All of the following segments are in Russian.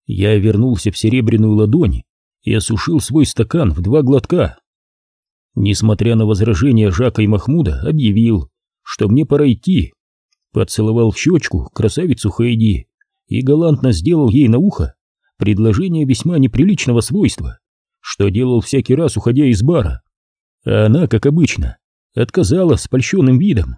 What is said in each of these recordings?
Я вернулся в Серебряную Ладонь и осушил свой стакан в 2 глотка. Несмотря на возражения Жака и Махмуда, объявил, что мне пора идти. Поцеловал в щечку красавицу Хейди и галантно сделал ей на ухо предложение весьма неприличного свойства, что делал всякий раз, уходя из бара. А она, как обычно, отказала с польщенным видом.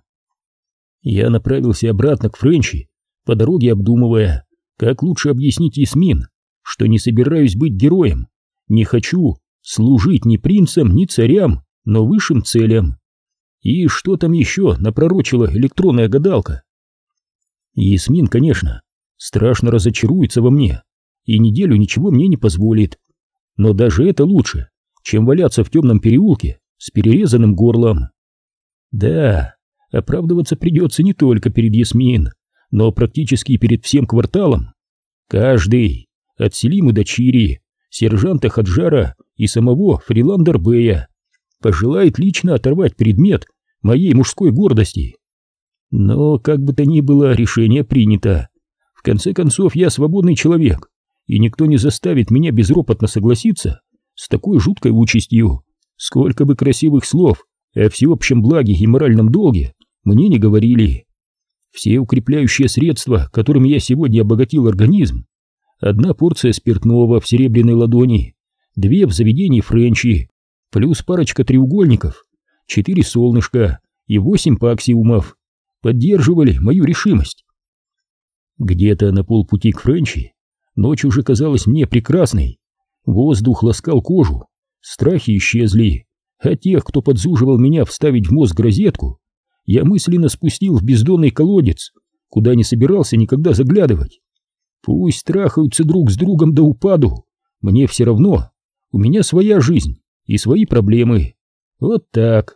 Я направился обратно к Френчи, по дороге обдумывая, как лучше объяснить Ясмин, что не собираюсь быть героем, не хочу служить ни принцам, ни царям, но высшим целям. И что там еще напророчила электронная гадалка? Ясмин, конечно, страшно разочаруется во мне и неделю ничего мне не позволит, но даже это лучше, чем валяться в темном переулке с перерезанным горлом. Да, оправдываться придется не только перед Ясмин, но практически перед всем кварталом. Каждый, от Селимы до Чири, сержанта Хаджара и самого Фриландер-бея, пожелает лично оторвать предмет моей мужской гордости. Но, как бы то ни было, решение принято. В конце концов, я свободный человек, и никто не заставит меня безропотно согласиться с такой жуткой участью, сколько бы красивых слов о всеобщем благе и моральном долге мне не говорили. Все укрепляющие средства, которыми я сегодня обогатил организм, 1 порция спиртного в Серебряной Ладони, 2 в заведении Френчи, плюс парочка треугольников, 4 солнышка и 8 паксиумов поддерживали мою решимость. Где-то на полпути к Френчи ночь уже казалась мне прекрасной, воздух ласкал кожу, страхи исчезли, а тех, кто подзуживал меня вставить в мозг розетку, я мысленно спустил в бездонный колодец, куда не собирался никогда заглядывать. Пусть трахаются друг с другом до упаду, мне все равно, у меня своя жизнь и свои проблемы. Вот так.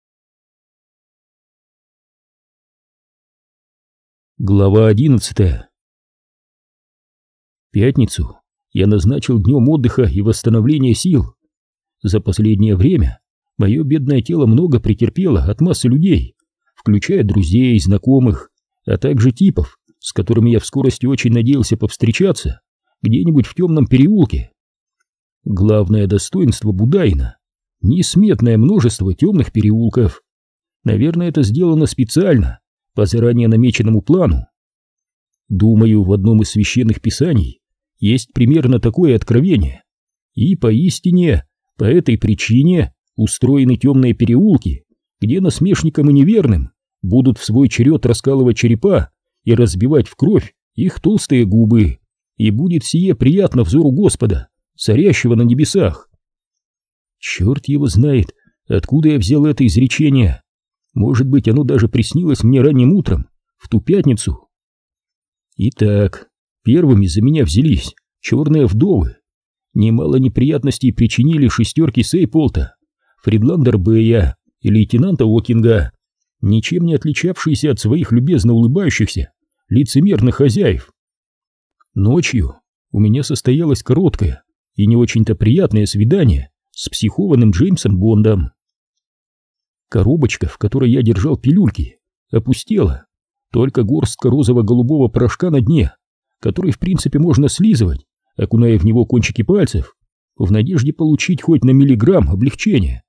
Глава 11. Пятницу я назначил днем отдыха и восстановления сил. За последнее время мое бедное тело много претерпело от массы людей, включая друзей, знакомых, а также типов, с которыми я в скорости очень надеялся повстречаться где-нибудь в темном переулке. Главное достоинство Будаина — несметное множество темных переулков. Наверное, это сделано специально, по заранее намеченному плану. Думаю, в одном из священных писаний есть примерно такое откровение. И поистине, по этой причине устроены темные переулки, где насмешникам и неверным будут в свой черед раскалывать черепа и разбивать в кровь их толстые губы, и будет сие приятно взору Господа, царящего на небесах. Черт его знает, откуда я взял это изречение. Может быть, оно даже приснилось мне ранним утром, в ту пятницу. Итак, первыми за меня взялись черные вдовы. Немало неприятностей причинили 6 Сейполта, Фридландер-бея и лейтенанта Окинга, ничем не отличавшиеся от своих любезно улыбающихся, лицемерных хозяев. Ночью у меня состоялось короткое и не очень-то приятное свидание с психованным Джеймсом Бондом. Коробочка, в которой я держал пилюльки, опустела, только горстка розово-голубого порошка на дне, который в принципе можно слизывать, окуная в него кончики пальцев, в надежде получить хоть на миллиграмм облегчения.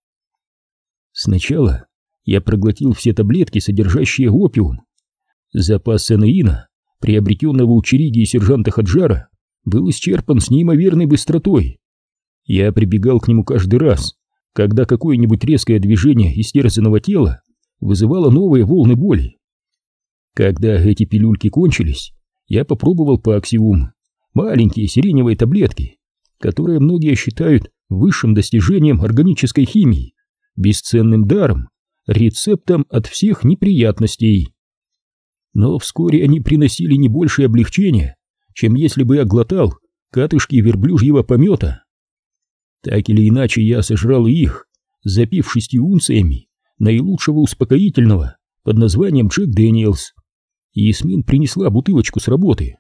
Сначала я проглотил все таблетки, содержащие опиум. Запас санеина, приобретенного у Чириги и сержанта Хаджара, был исчерпан с неимоверной быстротой. Я прибегал к нему каждый раз, когда какое-нибудь резкое движение истерзанного тела вызывало новые волны боли. Когда эти пилюльки кончились, я попробовал паксиум, маленькие сиреневые таблетки, которые многие считают высшим достижением органической химии, бесценным даром, рецептом от всех неприятностей. Но вскоре они приносили не большее облегчение, чем если бы я глотал катышки верблюжьего помета. Так или иначе, я сожрал их, запив 6 унциями наилучшего успокоительного под названием Джек Дэниелс. Ясмин принесла бутылочку с работы.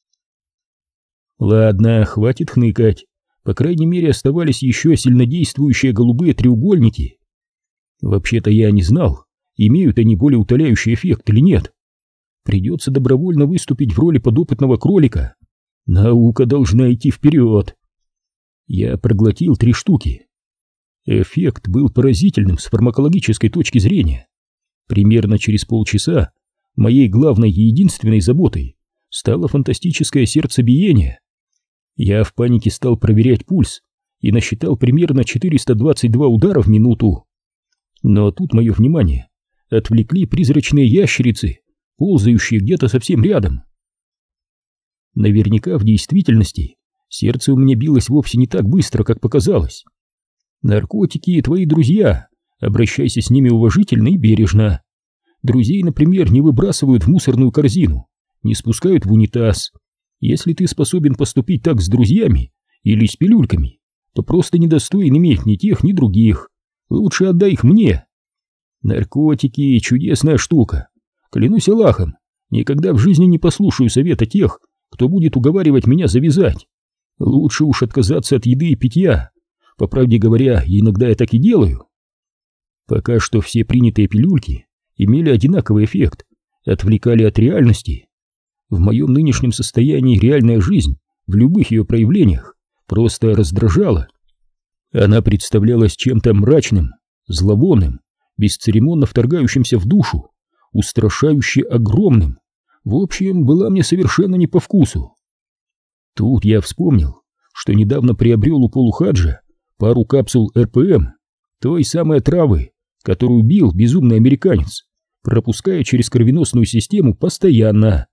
Ладно, хватит хныкать. По крайней мере, оставались еще сильнодействующие голубые треугольники. Вообще-то я не знал, имеют они болеутоляющий эффект или нет. Придется добровольно выступить в роли подопытного кролика. Наука должна идти вперед. Я проглотил 3 штуки. Эффект был поразительным с фармакологической точки зрения. Примерно через полчаса моей главной и единственной заботой стало фантастическое сердцебиение. Я в панике стал проверять пульс и насчитал примерно 422 удара в минуту. Но тут мое внимание отвлекли призрачные ящерицы, ползающие где-то совсем рядом. Наверняка в действительности сердце у меня билось вовсе не так быстро, как показалось. Наркотики твои друзья, обращайся с ними уважительно и бережно. Друзей, например, не выбрасывают в мусорную корзину, не спускают в унитаз. Если ты способен поступить так с друзьями или с пилюльками, то просто недостоин иметь ни тех, ни других. Лучше отдай их мне. Наркотики — чудесная штука. Клянусь Аллахом, никогда в жизни не послушаю совета тех, кто будет уговаривать меня завязать. Лучше уж отказаться от еды и питья. По правде говоря, иногда я так и делаю. Пока что все принятые пилюльки имели одинаковый эффект, отвлекали от реальности. В моем нынешнем состоянии реальная жизнь в любых ее проявлениях просто раздражала. Она представлялась чем-то мрачным, зловонным, бесцеремонно вторгающимся в душу, устрашающе огромным. В общем, была мне совершенно не по вкусу. Тут я вспомнил, что недавно приобрел у полухаджа пару капсул РПМ, той самой травы, которую бил безумный американец, пропуская через кровеносную систему постоянно,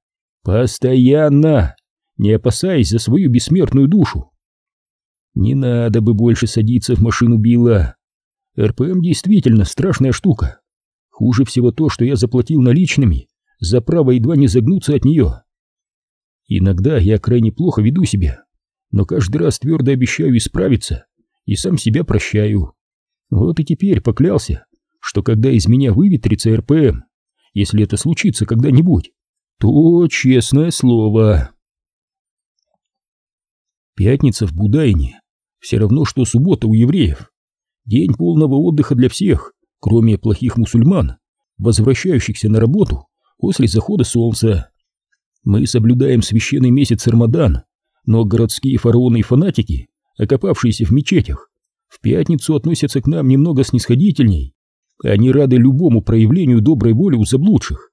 не опасаясь за свою бессмертную душу. Не надо бы больше садиться в машину Билла. РПМ действительно страшная штука. Хуже всего то, что я заплатил наличными за право едва не загнуться от нее. Иногда я крайне плохо веду себя, но каждый раз твердо обещаю исправиться и сам себя прощаю. Вот и теперь поклялся, что когда из меня выветрится РПМ, если это случится когда-нибудь, то честное слово. Пятница в Будайне все равно, что суббота у евреев. День полного отдыха для всех, кроме плохих мусульман, возвращающихся на работу после захода солнца. Мы соблюдаем священный месяц Рамадан, но городские фараоны и фанатики, окопавшиеся в мечетях, в пятницу относятся к нам немного снисходительней. Они рады любому проявлению доброй воли у заблудших.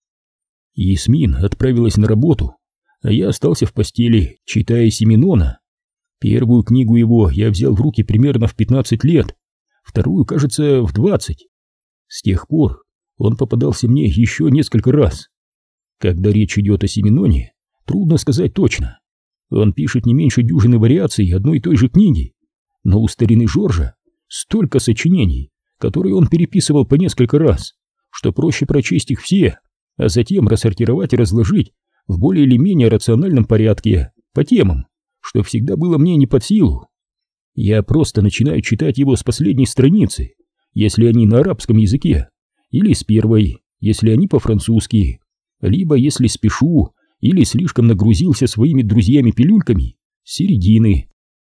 Ясмин отправилась на работу, а я остался в постели, читая Симеона. Первую книгу его я взял в руки примерно в 15 лет, вторую, кажется, в 20. С тех пор он попадался мне еще несколько раз. Когда речь идет о Симеоне, трудно сказать точно. Он пишет не меньше дюжины вариаций одной и той же книги, но у старины Жоржа столько сочинений, которые он переписывал по несколько раз, что проще прочесть их все, а затем рассортировать и разложить в более или менее рациональном порядке, по темам, что всегда было мне не под силу. Я просто начинаю читать его с последней страницы, если они на арабском языке, или с первой, если они по-французски, либо если спешу или слишком нагрузился своими друзьями-пилюльками, с середины.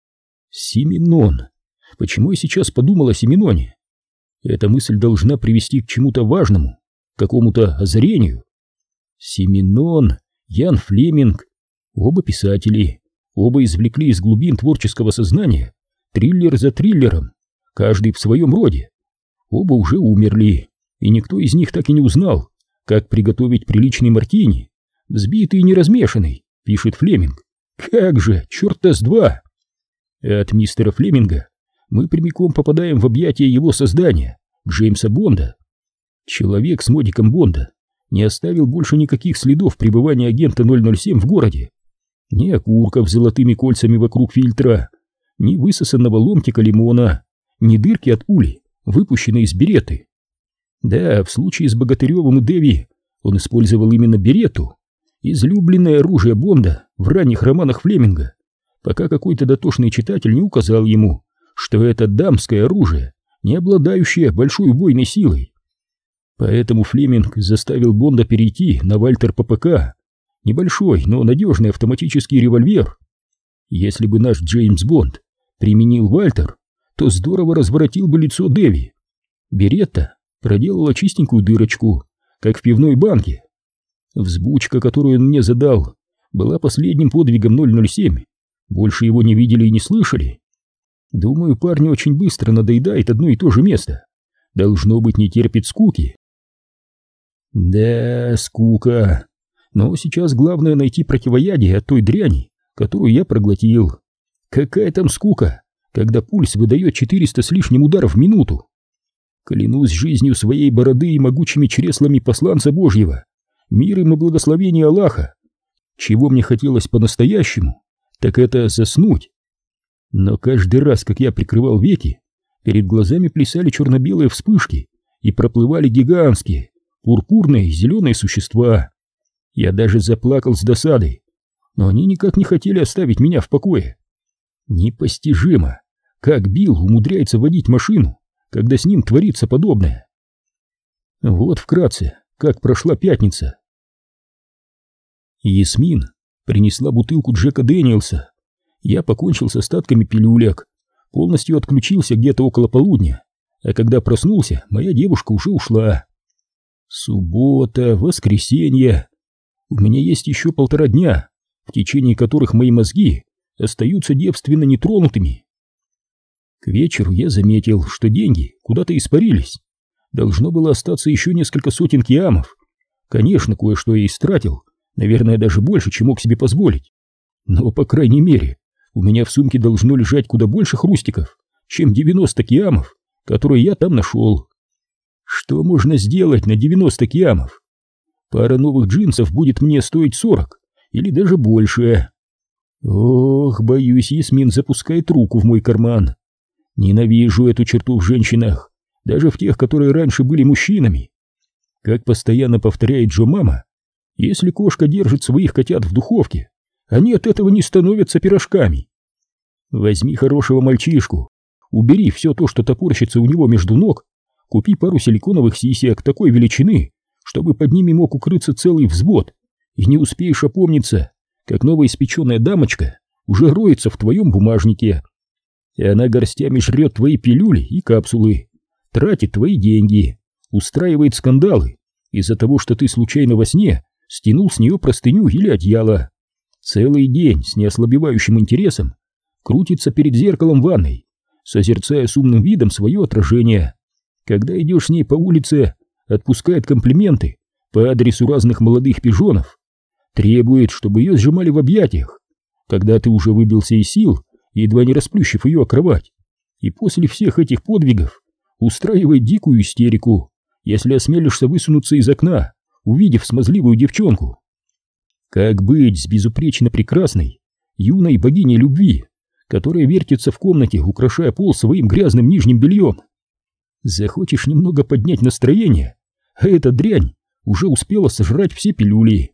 Симеон. Почему я сейчас подумал о Симеоне? Эта мысль должна привести к чему-то важному, к какому-то озарению. Симеон, Ян Флеминг, оба писатели, оба извлекли из глубин творческого сознания триллер за триллером, каждый в своем роде. Оба уже умерли, и никто из них так и не узнал, как приготовить приличный мартини, взбитый и не размешанный, пишет Флеминг. Как же, черта с два! От мистера Флеминга мы прямиком попадаем в объятия его создания, Джеймса Бонда. Человек с модиком Бонда не оставил больше никаких следов пребывания агента 007 в городе. Ни окурков с золотыми кольцами вокруг фильтра, ни высосанного ломтика лимона, ни дырки от пули, выпущенной из береты. Да, в случае с Богатыревым и Дэви он использовал именно берету, излюбленное оружие Бонда в ранних романах Флеминга, пока какой-то дотошный читатель не указал ему, что это дамское оружие, не обладающее большой убойной силой. Поэтому Флеминг заставил Бонда перейти на Вальтер ППК, небольшой, но надежный автоматический револьвер. Если бы наш Джеймс Бонд применил Вальтер, то здорово разворотил бы лицо Дэви. Беретта проделала чистенькую дырочку, как в пивной банке. Взбучка, которую он мне задал, была последним подвигом 007. Больше его не видели и не слышали. Думаю, парню очень быстро надоедает одно и то же место. Должно быть, не терпит скуки. Да, скука. Но сейчас главное найти противоядие от той дряни, которую я проглотил. Какая там скука, когда пульс выдает 400 с лишним ударов в минуту. Клянусь жизнью своей бороды и могучими чреслами посланца Божьего, мир им и благословение Аллаха. Чего мне хотелось по-настоящему, так это заснуть. Но каждый раз, как я прикрывал веки, перед глазами плясали черно-белые вспышки и проплывали гигантские, пурпурные зеленые существа. Я даже заплакал с досады, но они никак не хотели оставить меня в покое. Непостижимо, как Билл умудряется водить машину, когда с ним творится подобное. Вот вкратце, как прошла пятница. Ясмин принесла бутылку Джека Дэниелса. Я покончил с остатками пилюлек, полностью отключился где-то около полудня, а когда проснулся, моя девушка уже ушла. Суббота, воскресенье. У меня есть еще 1,5 дня, в течение которых мои мозги остаются девственно нетронутыми. К вечеру я заметил, что деньги куда-то испарились. Должно было остаться еще несколько сотен киамов. Конечно, кое-что я истратил, наверное, даже больше, чем мог себе позволить. Но, по крайней мере, у меня в сумке должно лежать куда больше хрустиков, чем 90 киамов, которые я там нашел. Что можно сделать на 90 киамов? Пара новых джинсов будет мне стоить 40 или даже больше. Ох, боюсь, Ясмин запускает руку в мой карман. Ненавижу эту черту в женщинах, даже в тех, которые раньше были мужчинами. Как постоянно повторяет Джо мама, если кошка держит своих котят в духовке, они от этого не становятся пирожками. Возьми хорошего мальчишку, убери все то, что топорщится у него между ног, купи пару силиконовых сисек такой величины, чтобы под ними мог укрыться целый взвод, и не успеешь опомниться, как новоиспеченная дамочка уже роется в твоем бумажнике. И она горстями жрет твои пилюли и капсулы, тратит твои деньги, устраивает скандалы из-за того, что ты случайно во сне стянул с нее простыню или одеяло. Целый день с неослабевающим интересом крутится перед зеркалом в ванной, созерцая с умным видом свое отражение. Когда идешь с ней по улице, отпускает комплименты по адресу разных молодых пижонов, требует, чтобы ее сжимали в объятиях, когда ты уже выбился из сил, едва не расплющив ее о кровать, и после всех этих подвигов устраивает дикую истерику, если осмелишься высунуться из окна, увидев смазливую девчонку. Как быть с безупречно прекрасной, юной богиней любви, которая вертится в комнате, украшая пол своим грязным нижним бельем? Захочешь немного поднять настроение, а эта дрянь уже успела сожрать все пилюли.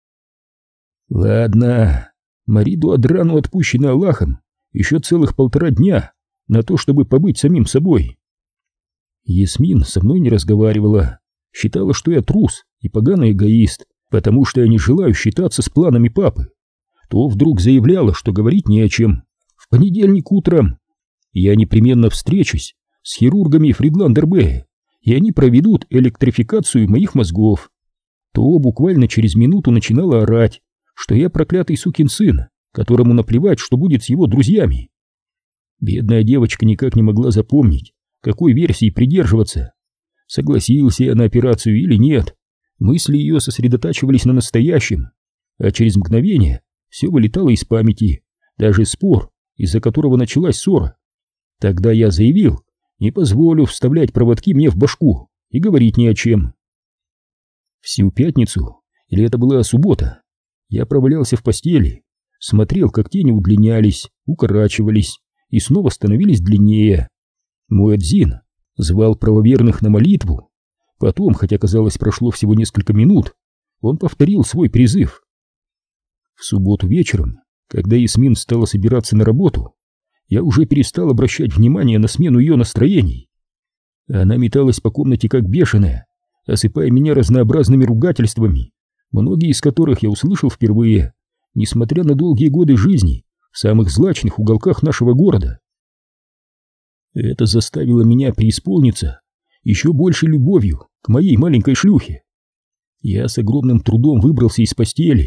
Ладно, Мариду Адрану отпущено Аллахом еще целых 1,5 дня на то, чтобы побыть самим собой. Ясмин со мной не разговаривала, считала, что я трус и поганый эгоист, потому что я не желаю считаться с планами папы. То вдруг заявляла, что говорить не о чем. В понедельник утром я непременно встречусь с хирургами Фридландер-Б, и они проведут электрификацию моих мозгов. То буквально через минуту начинала орать, что я проклятый сукин сын, которому наплевать, что будет с его друзьями. Бедная девочка никак не могла запомнить, какой версии придерживаться. Согласился я на операцию или нет, мысли ее сосредотачивались на настоящем, а через мгновение все вылетало из памяти, даже спор, из-за которого началась ссора. Тогда я заявил, не позволю вставлять проводки мне в башку и говорить ни о чем. Всю пятницу, или это была суббота, я провалялся в постели, смотрел, как тени удлинялись, укорачивались и снова становились длиннее. Мой адзин звал правоверных на молитву. Потом, хотя казалось прошло всего несколько минут, он повторил свой призыв. В субботу вечером, когда Ясмин стала собираться на работу, я уже перестал обращать внимание на смену ее настроений. Она металась по комнате как бешеная, осыпая меня разнообразными ругательствами, многие из которых я услышал впервые, несмотря на долгие годы жизни в самых злачных уголках нашего города. Это заставило меня преисполниться еще большей любовью к моей маленькой шлюхе. Я с огромным трудом выбрался из постели,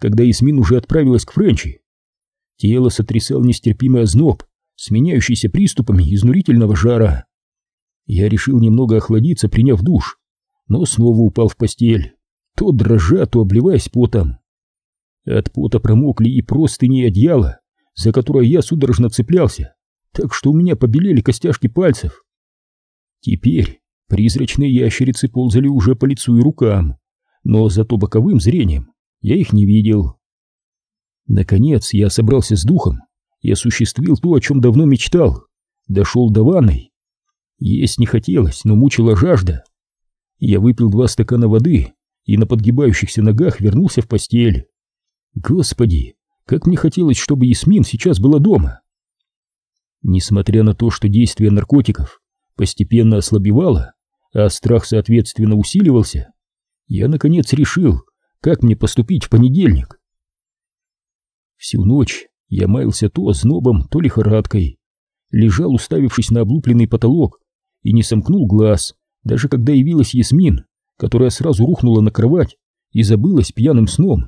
когда Ясмин уже отправилась к Френчи. Тело сотрясал нестерпимый озноб, сменяющийся приступами изнурительного жара. Я решил немного охладиться, приняв душ, но снова упал в постель, то дрожа, то обливаясь потом. От пота промокли и простыни, и одеяло, за которое я судорожно цеплялся, так что у меня побелели костяшки пальцев. Теперь призрачные ящерицы ползали уже по лицу и рукам, но зато боковым зрением я их не видел. Наконец я собрался с духом и осуществил то, о чем давно мечтал. Дошел до ванной. Есть не хотелось, но мучила жажда. Я выпил 2 стакана воды и на подгибающихся ногах вернулся в постель. Господи, как мне хотелось, чтобы Ясмин сейчас была дома. Несмотря на то, что действие наркотиков постепенно ослабевало, а страх соответственно усиливался, я наконец решил, как мне поступить в понедельник. Всю ночь я маялся то ознобом, то лихорадкой, лежал, уставившись на облупленный потолок, и не сомкнул глаз, даже когда явилась Ясмин, которая сразу рухнула на кровать и забылась пьяным сном.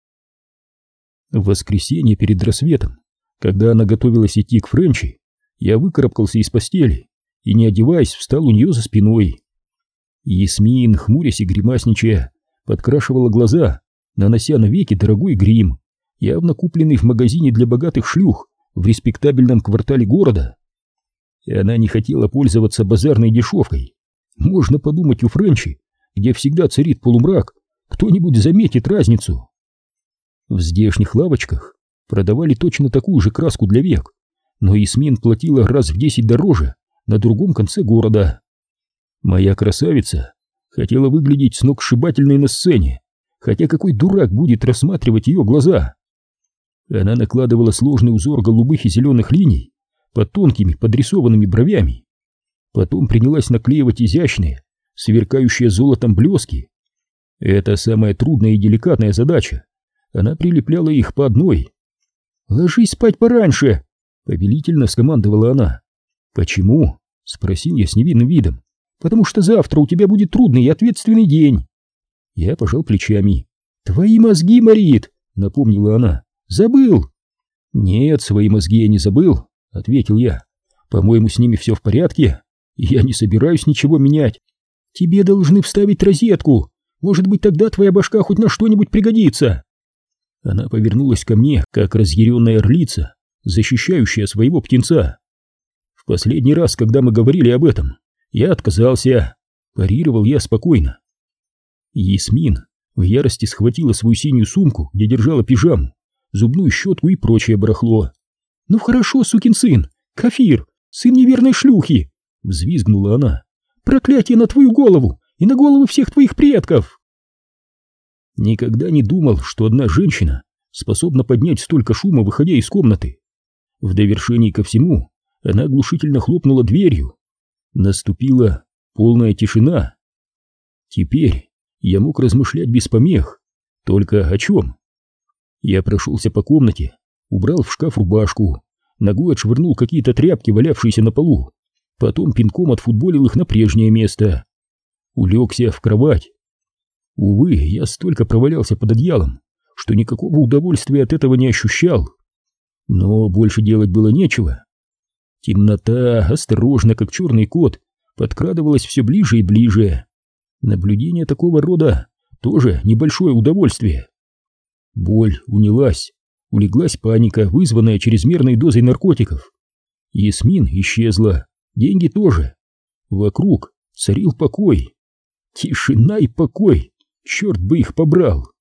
В воскресенье перед рассветом, когда она готовилась идти к Френчи, я выкарабкался из постели и, не одеваясь, встал у нее за спиной. Ясмин, хмурясь и гримасничая, подкрашивала глаза, нанося на веки дорогой грим, явно купленный в магазине для богатых шлюх в респектабельном квартале города. И она не хотела пользоваться базарной дешевкой. Можно подумать, у Френчи, где всегда царит полумрак, кто-нибудь заметит разницу. В здешних лавочках продавали точно такую же краску для век, но Ясмин платила раз в 10 дороже на другом конце города. Моя красавица хотела выглядеть сногсшибательной на сцене, хотя какой дурак будет рассматривать ее глаза. Она накладывала сложный узор голубых и зеленых линий под тонкими подрисованными бровями. Потом принялась наклеивать изящные, сверкающие золотом блески. Это самая трудная и деликатная задача. Она прилепляла их по одной. «Ложись спать пораньше!» — повелительно скомандовала она. «Почему?» — спросил я с невинным видом. «Потому что завтра у тебя будет трудный и ответственный день». Я пожал плечами. «Твои мозги, Марит!» — напомнила она. «Забыл?» «Нет, свои мозги я не забыл», — ответил я. «По-моему, с ними все в порядке, и я не собираюсь ничего менять. Тебе должны вставить розетку. Может быть, тогда твоя башка хоть на что-нибудь пригодится». Она повернулась ко мне, как разъяренная орлица, защищающая своего птенца. «В последний раз, когда мы говорили об этом, я отказался», — парировал я спокойно. Ясмин в ярости схватила свою синюю сумку, где держала пижаму, зубную щетку и прочее барахло. «Ну хорошо, сукин сын, Кафир, сын неверной шлюхи!» — взвизгнула она. «Проклятие на твою голову и на головы всех твоих предков!» Никогда не думал, что одна женщина способна поднять столько шума, выходя из комнаты. В довершении ко всему она оглушительно хлопнула дверью. Наступила полная тишина. Теперь я мог размышлять без помех. Только о чем? Я прошелся по комнате, убрал в шкаф рубашку, ногой отшвырнул какие-то тряпки, валявшиеся на полу, потом пинком отфутболил их на прежнее место. Улегся в кровать. Увы, я столько провалялся под одеялом, что никакого удовольствия от этого не ощущал. Но больше делать было нечего. Темнота, осторожно, как черный кот, подкрадывалась все ближе и ближе. Наблюдение такого рода тоже небольшое удовольствие. Боль унялась, улеглась паника, вызванная чрезмерной дозой наркотиков. Ясмин исчезла, деньги тоже. Вокруг царил покой. Тишина и покой, черт бы их побрал.